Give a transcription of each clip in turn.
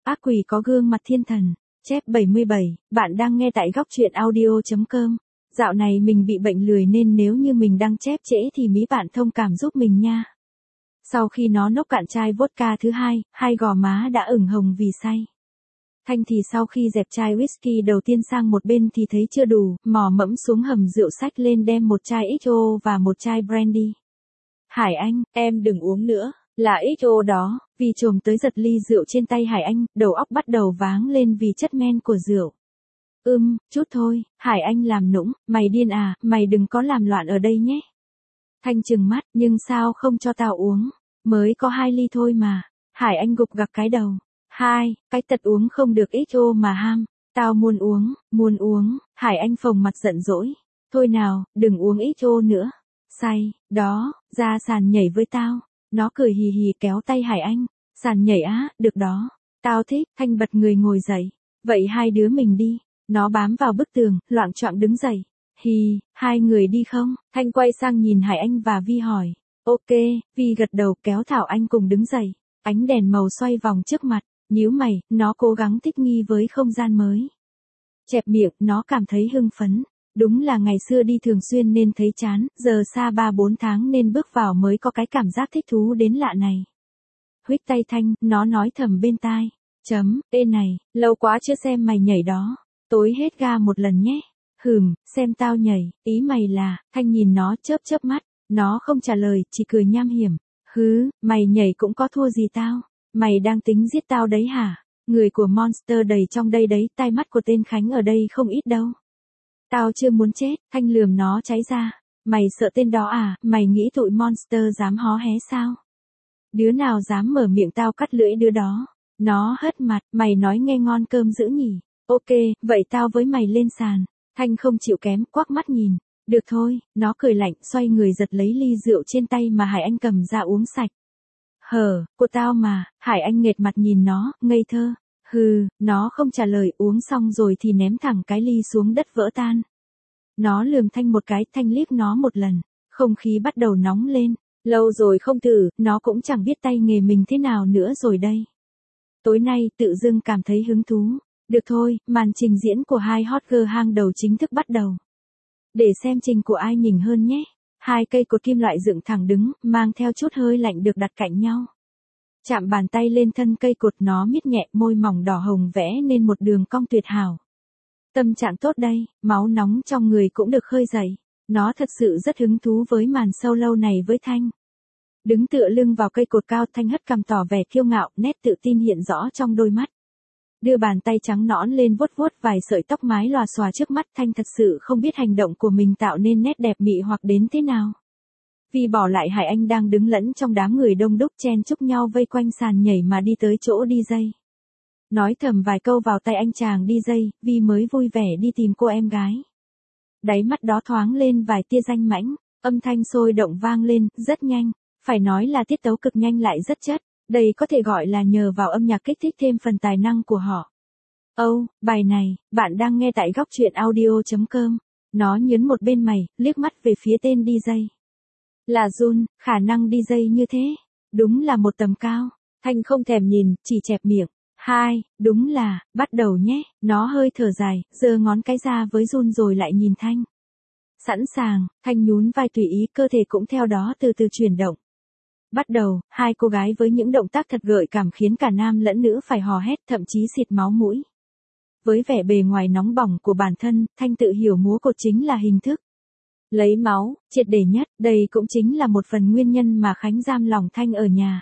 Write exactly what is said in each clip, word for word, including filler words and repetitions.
Ác quỷ có gương mặt thiên thần. Chép bảy mươi bảy, bạn đang nghe tại góc truyện audio.com. Dạo này mình bị bệnh lười nên nếu như mình đang chép trễ thì mấy bạn thông cảm giúp mình nha. Sau khi nó nốc cạn chai vodka thứ hai, hai gò má đã ửng hồng vì say. Thanh thì sau khi dẹp chai whisky đầu tiên sang một bên thì thấy chưa đủ, mò mẫm xuống hầm rượu xách lên đem một chai ích o và một chai brandy. Hải Anh, em đừng uống nữa, là ích o đó, vì trồm tới giật ly rượu trên tay Hải Anh, đầu óc bắt đầu váng lên vì chất men của rượu. Ưm, chút thôi, Hải Anh làm nũng, mày điên à, mày đừng có làm loạn ở đây nhé. Thanh trừng mắt, nhưng sao không cho tao uống, mới có hai ly thôi mà. Hải Anh gục gặc cái đầu. Hai, cái tật uống không được ích o mà ham. Tao muốn uống, muốn uống. Hải Anh phồng mặt giận dỗi. Thôi nào, đừng uống ích o nữa. Say, đó, ra sàn nhảy với tao. Nó cười hì hì kéo tay Hải Anh. Sàn nhảy á, được đó. Tao thích. Thanh bật người ngồi dậy. Vậy hai đứa mình đi. Nó bám vào bức tường, loạng choạng đứng dậy. Hì, hai người đi không? Thanh quay sang nhìn Hải Anh và Vi hỏi. Ok, Vi gật đầu kéo Thảo Anh cùng đứng dậy. Ánh đèn màu xoay vòng trước mặt. Nhíu mày, nó cố gắng thích nghi với không gian mới. Chẹp miệng, nó cảm thấy hưng phấn. Đúng là ngày xưa đi thường xuyên nên thấy chán, giờ xa ba bốn tháng nên bước vào mới có cái cảm giác thích thú đến lạ này. Huých tay Thanh, nó nói thầm bên tai. Chấm, ê này, lâu quá chưa xem mày nhảy đó. Tối hết ga một lần nhé. Hừm, xem tao nhảy, ý mày là, Thanh nhìn nó chớp chớp mắt. Nó không trả lời, chỉ cười nham hiểm. Hứ, mày nhảy cũng có thua gì tao. Mày đang tính giết tao đấy hả? Người của Monster đầy trong đây đấy, tai mắt của tên Khánh ở đây không ít đâu. Tao chưa muốn chết, Thanh lườm nó cháy ra. Mày sợ tên đó à, mày nghĩ tụi Monster dám hó hé sao? Đứa nào dám mở miệng tao cắt lưỡi đứa đó. Nó hất mặt, mày nói nghe ngon cơm dữ nhỉ? Ok, vậy tao với mày lên sàn. Thanh không chịu kém, quắc mắt nhìn. Được thôi, nó cười lạnh, xoay người giật lấy ly rượu trên tay mà Hải Anh cầm ra uống sạch. Hờ, của tao mà. Hải Anh nghệt mặt nhìn nó, ngây thơ. Hừ, nó không trả lời, uống xong rồi thì ném thẳng cái ly xuống đất vỡ tan. Nó lườm Thanh một cái, Thanh liếc nó một lần. Không khí bắt đầu nóng lên. Lâu rồi không thử, nó cũng chẳng biết tay nghề mình thế nào nữa rồi đây. Tối nay tự dưng cảm thấy hứng thú. Được thôi, màn trình diễn của hai hot girl hang đầu chính thức bắt đầu. Để xem trình của ai nhỉnh hơn nhé. Hai cây cột kim loại dựng thẳng đứng, mang theo chút hơi lạnh được đặt cạnh nhau. Chạm bàn tay lên thân cây cột, nó miết nhẹ, môi mỏng đỏ hồng vẽ nên một đường cong tuyệt hảo. Tâm trạng tốt đây, máu nóng trong người cũng được khơi dậy. Nó thật sự rất hứng thú với màn solo này với Thanh. Đứng tựa lưng vào cây cột cao, Thanh hất cằm tỏ vẻ kiêu ngạo, nét tự tin hiện rõ trong đôi mắt. Đưa bàn tay trắng nõn lên vuốt vuốt vài sợi tóc mái lòa xòa trước mắt. Thanh thật sự không biết hành động của mình tạo nên nét đẹp mị hoặc đến thế nào. Vì bỏ lại Hải Anh đang đứng lẫn trong đám người đông đúc chen chúc nhau vây quanh sàn nhảy mà đi tới chỗ đi dây. Nói thầm vài câu vào tay anh chàng đi dây, Vi mới vui vẻ đi tìm cô em gái. Đáy mắt đó thoáng lên vài tia danh mãnh, âm thanh sôi động vang lên, rất nhanh, phải nói là tiết tấu cực nhanh lại rất chất. Đây có thể gọi là nhờ vào âm nhạc kích thích thêm phần tài năng của họ. Âu, oh, bài này, bạn đang nghe tại góc truyện audio.com. Nó nhớn một bên mày, liếc mắt về phía tên đi dây. Là Jun, khả năng đi dây như thế. Đúng là một tầm cao. Thanh không thèm nhìn, chỉ chẹp miệng. Hai, đúng là, bắt đầu nhé. Nó hơi thở dài, giơ ngón cái ra với Jun rồi lại nhìn Thanh. Sẵn sàng, Thanh nhún vai tùy ý, cơ thể cũng theo đó từ từ chuyển động. Bắt đầu, hai cô gái với những động tác thật gợi cảm khiến cả nam lẫn nữ phải hò hét, thậm chí xịt máu mũi. Với vẻ bề ngoài nóng bỏng của bản thân, Thanh tự hiểu múa cột chính là hình thức lấy máu, triệt để nhất. Đây cũng chính là một phần nguyên nhân mà Khánh giam lòng Thanh ở nhà.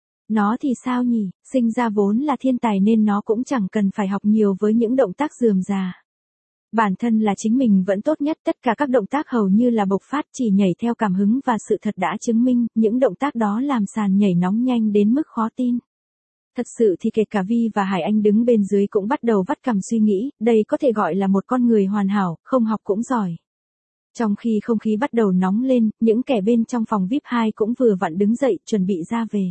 Nó thì sao nhỉ, sinh ra vốn là thiên tài nên nó cũng chẳng cần phải học nhiều với những động tác rườm rà. Bản thân là chính mình vẫn tốt nhất, tất cả các động tác hầu như là bộc phát, chỉ nhảy theo cảm hứng và sự thật đã chứng minh, những động tác đó làm sàn nhảy nóng nhanh đến mức khó tin. Thật sự thì kể cả Vi và Hải Anh đứng bên dưới cũng bắt đầu vắt cằm suy nghĩ, đây có thể gọi là một con người hoàn hảo, không học cũng giỏi. Trong khi không khí bắt đầu nóng lên, những kẻ bên trong phòng vi ai pi hai cũng vừa vặn đứng dậy, chuẩn bị ra về.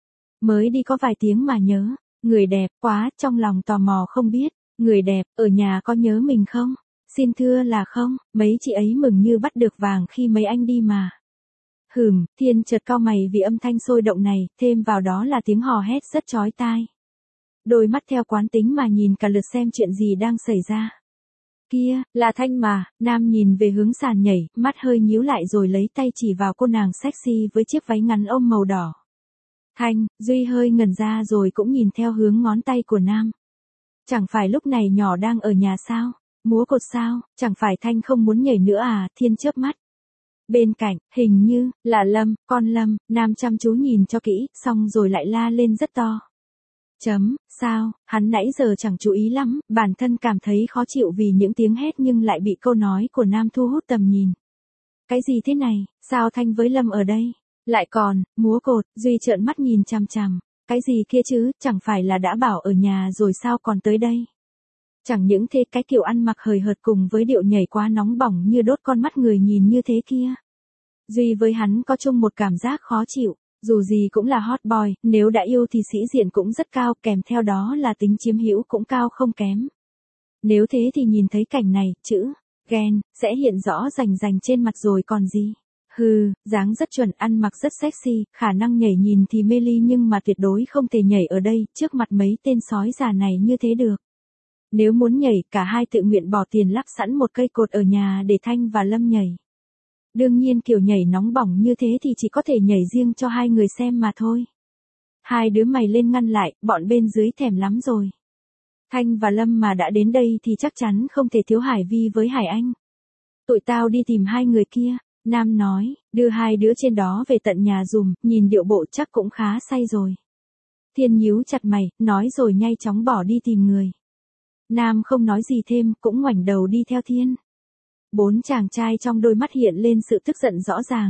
Mới đi có vài tiếng mà nhớ, người đẹp quá, trong lòng tò mò không biết. Người đẹp, ở nhà có nhớ mình không? Xin thưa là không, mấy chị ấy mừng như bắt được vàng khi mấy anh đi mà. Hừm, Thiên chợt cau mày vì âm thanh sôi động này, thêm vào đó là tiếng hò hét rất chói tai. Đôi mắt theo quán tính mà nhìn cả lượt xem chuyện gì đang xảy ra. Kia, là Thanh mà, Nam nhìn về hướng sàn nhảy, mắt hơi nhíu lại rồi lấy tay chỉ vào cô nàng sexy với chiếc váy ngắn ôm màu đỏ. Thanh, Duy hơi ngẩn ra rồi cũng nhìn theo hướng ngón tay của Nam. Chẳng phải lúc này nhỏ đang ở nhà sao? Múa cột sao? Chẳng phải Thanh không muốn nhảy nữa à? Thiên chớp mắt. Bên cạnh, hình như, là Lâm, con Lâm, Nam chăm chú nhìn cho kỹ, xong rồi lại la lên rất to. Chấm, sao, hắn nãy giờ chẳng chú ý lắm, bản thân cảm thấy khó chịu vì những tiếng hét nhưng lại bị câu nói của Nam thu hút tầm nhìn. Cái gì thế này, sao Thanh với Lâm ở đây? Lại còn, múa cột, Duy trợn mắt nhìn chằm chằm. Cái gì kia chứ, chẳng phải là đã bảo ở nhà rồi sao còn tới đây? Chẳng những thế cái kiểu ăn mặc hời hợt cùng với điệu nhảy quá nóng bỏng như đốt con mắt người nhìn như thế kia. Duy với hắn có chung một cảm giác khó chịu, dù gì cũng là hot boy, nếu đã yêu thì sĩ diện cũng rất cao, kèm theo đó là tính chiếm hữu cũng cao không kém. Nếu thế thì nhìn thấy cảnh này, chữ ghen sẽ hiện rõ rành rành trên mặt rồi còn gì. Hừ, dáng rất chuẩn, ăn mặc rất sexy, khả năng nhảy nhìn thì mê ly nhưng mà tuyệt đối không thể nhảy ở đây, trước mặt mấy tên sói già này như thế được. Nếu muốn nhảy, cả hai tự nguyện bỏ tiền lắp sẵn một cây cột ở nhà để Thanh và Lâm nhảy. Đương nhiên kiểu nhảy nóng bỏng như thế thì chỉ có thể nhảy riêng cho hai người xem mà thôi. Hai đứa mày lên ngăn lại, bọn bên dưới thèm lắm rồi. Thanh và Lâm mà đã đến đây thì chắc chắn không thể thiếu Hải Vi với Hải Anh. Tụi tao đi tìm hai người kia. Nam nói, đưa hai đứa trên đó về tận nhà dùm, nhìn điệu bộ chắc cũng khá say rồi. Thiên nhíu chặt mày, nói rồi nhanh chóng bỏ đi tìm người. Nam không nói gì thêm, cũng ngoảnh đầu đi theo Thiên. Bốn chàng trai trong đôi mắt hiện lên sự tức giận rõ ràng.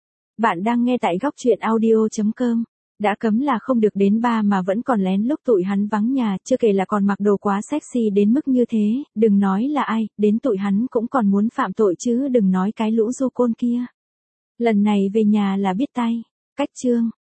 Bạn đang nghe tại góc truyện audio chấm com. Đã cấm là không được đến ba mà vẫn còn lén lúc tụi hắn vắng nhà, chưa kể là còn mặc đồ quá sexy đến mức như thế, đừng nói là ai, đến tụi hắn cũng còn muốn phạm tội chứ đừng nói cái lũ du côn kia. Lần này về nhà là biết tay. Cách chương.